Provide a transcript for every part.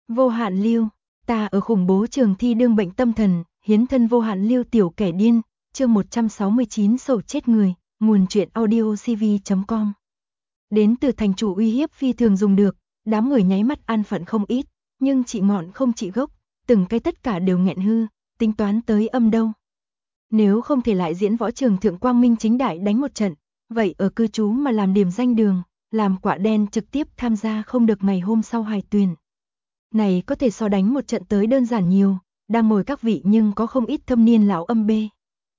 Vô hạn lưu, ta ở khủng bố trường thi đương bệnh tâm thần, hiến thân vô hạn lưu tiểu kẻ điên, chương 169 sầu chết người, nguồn truyện audio cv.com. Đến từ thành chủ uy hiếp phi thường dùng được, đám người nháy mắt an phận không ít, nhưng trị ngọn không trị gốc, từng cái tất cả đều nghẹn hư, tính toán tới âm đâu. Nếu không thể lại diễn võ trường thượng quang minh chính đại đánh một trận, vậy ở cư trú mà làm điểm danh đường, làm quả đen trực tiếp tham gia không được ngày hôm sau hài tuyển. Này có thể so đánh một trận tới đơn giản nhiều, đang ngồi các vị nhưng có không ít thâm niên lão âm bê.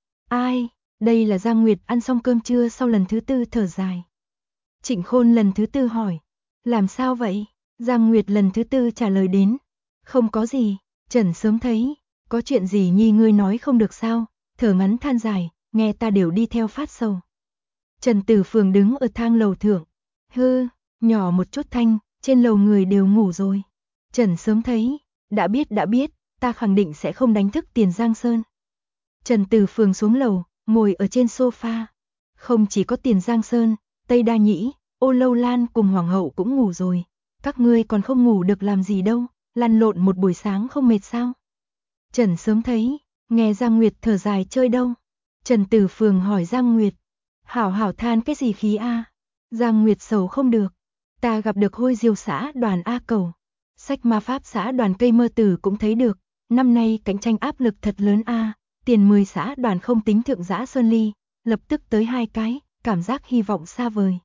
Ai, đây là Giang Nguyệt ăn xong cơm trưa sau lần thứ tư thở dài. Trịnh Khôn lần thứ tư hỏi, làm sao vậy? Giang Nguyệt lần thứ tư trả lời đến, không có gì, Trần sớm thấy, có chuyện gì nhi ngươi nói không được sao, thở ngắn than dài, nghe ta đều đi theo phát sầu. Trần Tử Phường đứng ở thang lầu thượng, hư, nhỏ một chút thanh, trên lầu người đều ngủ rồi. Trần sớm thấy, đã biết, ta khẳng định sẽ không đánh thức Tiền Giang Sơn. Trần Tử Phường xuống lầu, ngồi ở trên sofa. Không chỉ có Tiền Giang Sơn, Tây Đa Nhĩ, Ô Lâu Lan cùng Hoàng hậu cũng ngủ rồi. Các ngươi còn không ngủ được làm gì đâu, lăn lộn một buổi sáng không mệt sao? Trần sớm thấy, nghe Giang Nguyệt thở dài chơi đâu? Trần Tử Phường hỏi Giang Nguyệt, hảo hảo than cái gì khí a? Giang Nguyệt sầu không được, ta gặp được Hôi Diêu xã đoàn A Cầu. Sách ma pháp xã đoàn Cây Mơ Tử cũng thấy được, năm nay cạnh tranh áp lực thật lớn a, tiền 10 xã đoàn không tính thượng giã Sơn Ly, lập tức tới 2 cái, cảm giác hy vọng xa vời.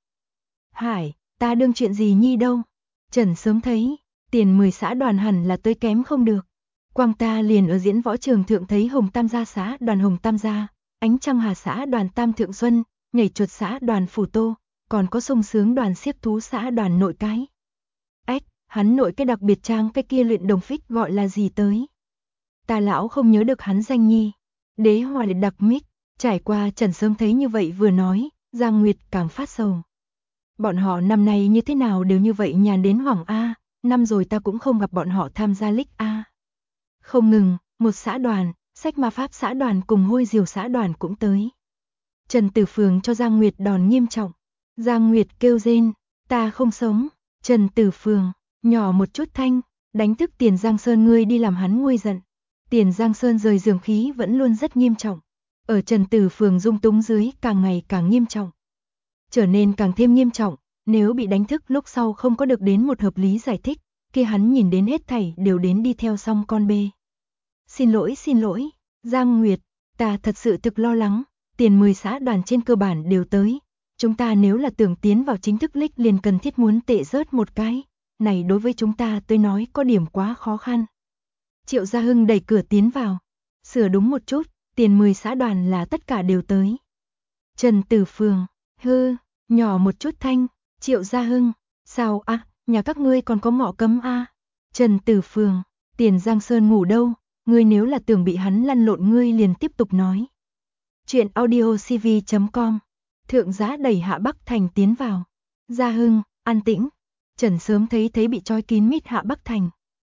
Hải, ta đương chuyện gì nhi đâu? Trần sớm thấy, tiền 10 xã đoàn hẳn là tới kém không được. Quang ta liền ở diễn võ trường thượng thấy Hồng Tam gia xã đoàn Hồng Tam gia, Ánh Trăng Hà xã đoàn Tam Thượng Xuân, Nhảy Chuột xã đoàn Phủ Tô, còn có sung sướng đoàn Xiếc Thú xã đoàn Nội Cái. Ếch, hắn nội cái đặc biệt trang cái kia luyện đồng phích gọi là gì tới? Ta lão không nhớ được hắn danh nhi. Đế Hoa Liệt đặc mích, trải qua Trần sớm thấy như vậy vừa nói, Giang Nguyệt càng phát sầu. Bọn họ năm nay như thế nào đều như vậy nhàn đến hoảng a, năm rồi ta cũng không gặp bọn họ tham gia lích a. Không ngừng, một xã đoàn, sách ma pháp xã đoàn cùng Hôi Diều xã đoàn cũng tới. Trần Tử Phường cho Giang Nguyệt đòn nghiêm trọng. Giang Nguyệt kêu rên, ta không sống. Trần Tử Phường, nhỏ một chút thanh, đánh thức Tiền Giang Sơn ngươi đi làm hắn nguôi giận. Tiền Giang Sơn rời giường khí vẫn luôn rất nghiêm trọng. Ở Trần Tử Phường dung túng dưới càng ngày càng nghiêm trọng. Trở nên càng thêm nghiêm trọng, nếu bị đánh thức lúc sau không có được đến một hợp lý giải thích, kia hắn nhìn đến hết thảy đều đến đi theo xong con bê. Xin lỗi, Giang Nguyệt, ta thật sự thực lo lắng, tiền 10 xã đoàn trên cơ bản đều tới. Chúng ta nếu là tưởng tiến vào chính thức lích liền cần thiết muốn tệ rớt một cái, này đối với chúng ta tôi nói có điểm quá khó khăn. Triệu Gia Hưng đẩy cửa tiến vào, sửa đúng một chút, tiền 10 xã đoàn là tất cả đều tới. Trần Tử Phường, hư, nhỏ một chút thanh, Triệu Gia Hưng, sao a, nhà các ngươi còn có ngõ cấm a? Trần Tử Phường, Tiền Giang Sơn ngủ đâu, ngươi nếu là tưởng bị hắn lăn lộn ngươi liền tiếp tục nói. Chuyện audio cv.com. Thượng giá đẩy Hạ Bắc Thành tiến vào. Gia Hưng, an tĩnh. Trần sớm thấy bị trói kín mít Hạ Bắc Thành.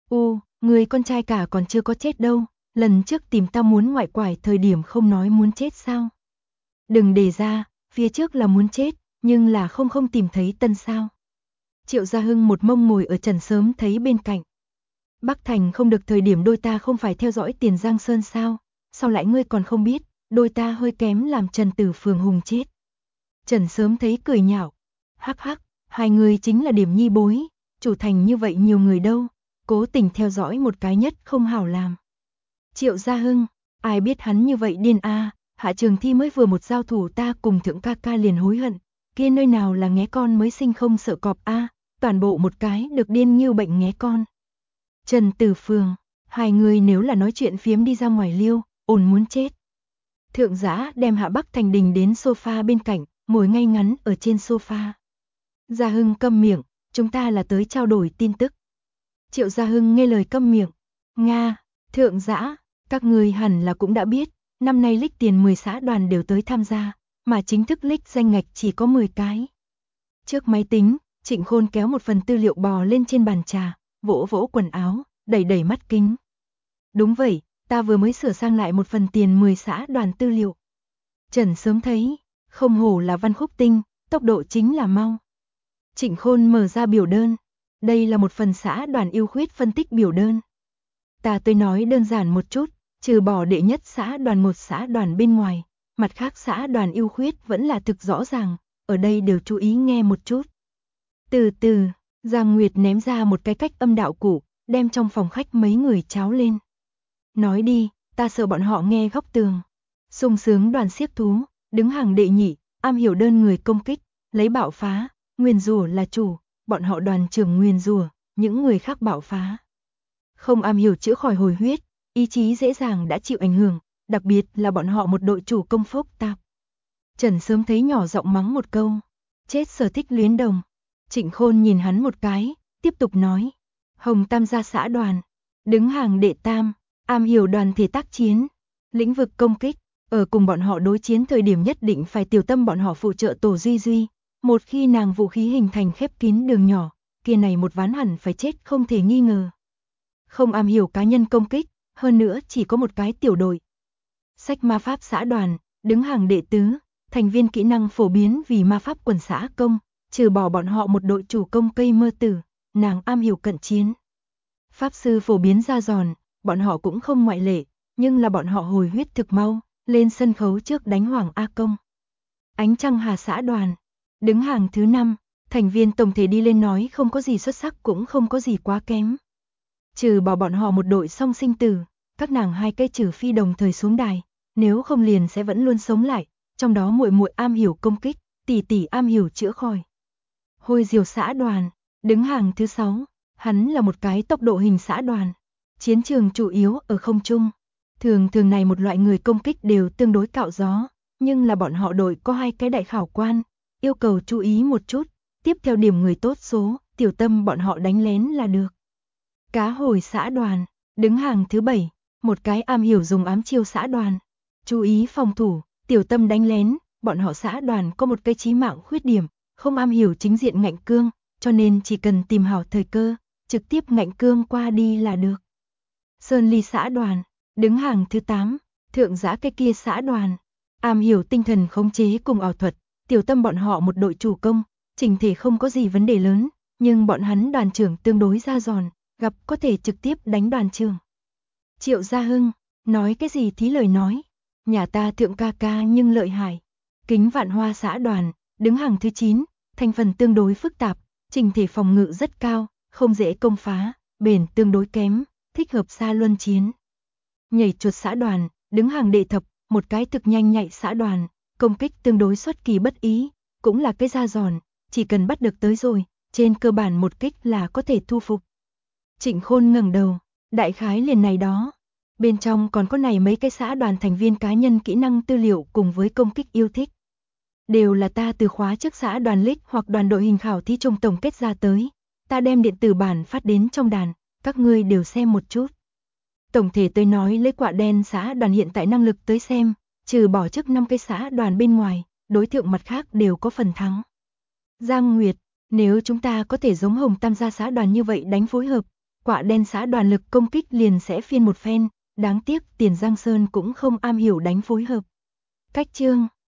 Người con trai cả còn chưa có chết đâu. Lần trước tìm ta muốn ngoại quải thời điểm không nói muốn chết sao? Đừng để ra, phía trước là muốn chết, nhưng là không tìm thấy tân sao. Triệu Gia Hưng một mông ngồi ở Trần sớm thấy bên cạnh. Bắc Thành không được thời điểm đôi ta không phải theo dõi Tiền Giang Sơn sao? Sao lại ngươi còn không biết, đôi ta hơi kém làm Trần Tử Phường hùng chết. Trần sớm thấy cười nhạo, hắc hắc, hai người chính là điểm nhi bối, chủ thành như vậy nhiều người đâu, cố tình theo dõi một cái nhất không hảo làm. Triệu Gia Hưng, ai biết hắn như vậy điên a, Hạ Trường Thi mới vừa một giao thủ ta cùng thượng ca ca liền hối hận, kia nơi nào là nghé con mới sinh không sợ cọp a, toàn bộ một cái được điên như bệnh nghé con. Trần Tử Phường, hai người nếu là nói chuyện phiếm đi ra ngoài liêu, ổn muốn chết. Thượng giá đem Hạ Bắc Thành đình đến sofa bên cạnh, ngồi ngay ngắn ở trên sofa. Gia Hưng câm miệng, chúng ta là tới trao đổi tin tức. Triệu Gia Hưng nghe lời câm miệng. Nga, thượng giá, các người hẳn là cũng đã biết, năm nay lích tiền 10 xã đoàn đều tới tham gia, mà chính thức lích danh ngạch chỉ có 10 cái. Trước máy tính, Trịnh Khôn kéo một phần tư liệu bò lên trên bàn trà, vỗ vỗ quần áo, đẩy mắt kính. Đúng vậy, ta vừa mới sửa sang lại một phần tiền 10 xã đoàn tư liệu. Trần sớm thấy, không hổ là Văn Khúc Tinh, tốc độ chính là mau. Trịnh Khôn mở ra biểu đơn. Đây là một phần xã đoàn yêu khuyết phân tích biểu đơn. Tôi nói đơn giản một chút, trừ bỏ đệ nhất xã đoàn một xã đoàn bên ngoài, mặt khác xã đoàn yêu khuyết vẫn là thực rõ ràng, ở đây đều chú ý nghe một chút. Từ từ, Giang Nguyệt ném ra một cái cách âm đạo cụ, đem trong phòng khách mấy người cháo lên. Nói đi, ta sợ bọn họ nghe góc tường. Sung sướng đoàn xiếc thú, đứng hàng đệ nhị, am hiểu đơn người công kích, lấy bạo phá, nguyền rủa là chủ, bọn họ đoàn trưởng nguyền rủa, những người khác bạo phá. Không am hiểu chữa khỏi hồi huyết, ý chí dễ dàng đã chịu ảnh hưởng, đặc biệt là bọn họ một đội chủ công phúc tạp. Trần sớm thấy nhỏ giọng mắng một câu, chết sở thích luyến đồng. Trịnh Khôn nhìn hắn một cái, tiếp tục nói, Hồng Tam gia xã đoàn, đứng hàng đệ tam, am hiểu đoàn thể tác chiến, lĩnh vực công kích, ở cùng bọn họ đối chiến thời điểm nhất định phải tiểu tâm bọn họ phụ trợ Tổ Duy Duy, một khi nàng vũ khí hình thành khép kín đường nhỏ, kia này một ván hẳn phải chết không thể nghi ngờ. Không am hiểu cá nhân công kích, hơn nữa chỉ có một cái tiểu đội. Sách ma pháp xã đoàn, đứng hàng đệ tứ, thành viên kỹ năng phổ biến vì ma pháp quần xã công, trừ bỏ bọn họ một đội chủ công cây mơ tử, nàng am hiểu cận chiến. Pháp sư phổ biến ra giòn, bọn họ cũng không ngoại lệ, nhưng là bọn họ hồi huyết thực mau, lên sân khấu trước đánh Hoàng A Công. Ánh Trăng Hà xã đoàn, đứng hàng thứ 5, thành viên tổng thể đi lên nói không có gì xuất sắc cũng không có gì quá kém. Trừ bỏ bọn họ một đội song sinh tử, các nàng hai cây trừ phi đồng thời xuống đài, nếu không liền sẽ vẫn luôn sống lại, trong đó muội muội am hiểu công kích, tỷ tỷ am hiểu chữa khỏi. Hôi Diều xã đoàn, đứng hàng thứ 6, hắn là một cái tốc độ hình xã đoàn. Chiến trường chủ yếu ở không trung. Thường này một loại người công kích đều tương đối cạo gió, nhưng là bọn họ đội có 2 cái đại khảo quan, yêu cầu chú ý một chút, tiếp theo điểm người tốt số, tiểu tâm bọn họ đánh lén là được. Cá hồi xã đoàn, đứng hàng thứ 7, một cái am hiểu dùng ám chiêu xã đoàn. Chú ý phòng thủ, tiểu tâm đánh lén, bọn họ xã đoàn có một cái chí mạng khuyết điểm, không am hiểu chính diện ngạnh cương, cho nên chỉ cần tìm hảo thời cơ, trực tiếp ngạnh cương qua đi là được. Sơn Ly xã đoàn, đứng hàng thứ 8, thượng giá cái kia xã đoàn, am hiểu tinh thần khống chế cùng ảo thuật, tiểu tâm bọn họ một đội chủ công, chỉnh thể không có gì vấn đề lớn, nhưng bọn hắn đoàn trưởng tương đối ra giòn, gặp có thể trực tiếp đánh đoàn trưởng. Triệu Gia Hưng, nói cái gì thí lời nói, nhà ta thượng ca ca nhưng lợi hại. Kính Vạn Hoa xã đoàn, đứng hàng thứ 9, thành phần tương đối phức tạp, trình thể phòng ngự rất cao, không dễ công phá, bền tương đối kém, thích hợp xa luân chiến. Nhảy chuột xã đoàn, đứng hàng đệ thập, một cái thực nhanh nhạy xã đoàn, công kích tương đối xuất kỳ bất ý, cũng là cái da giòn, chỉ cần bắt được tới rồi, trên cơ bản một kích là có thể thu phục. Trịnh Khôn ngẩng đầu, đại khái liền này đó. Bên trong còn có này mấy cái xã đoàn thành viên cá nhân kỹ năng tư liệu cùng với công kích yêu thích. Đều là ta từ khóa trước xã đoàn lích hoặc đoàn đội hình khảo thí trung tổng kết ra tới. Ta đem điện tử bản phát đến trong đàn, các ngươi đều xem một chút. Tổng thể tôi nói lấy Quạ Đen xã đoàn hiện tại năng lực tới xem, trừ bỏ trước 5 cái xã đoàn bên ngoài, đối tượng mặt khác đều có phần thắng. Giang Nguyệt, nếu chúng ta có thể giống Hồng Tam gia xã đoàn như vậy đánh phối hợp, Quạ Đen xã đoàn lực công kích liền sẽ phiên một phen, đáng tiếc Tiền Giang Sơn cũng không am hiểu đánh phối hợp. Cách chương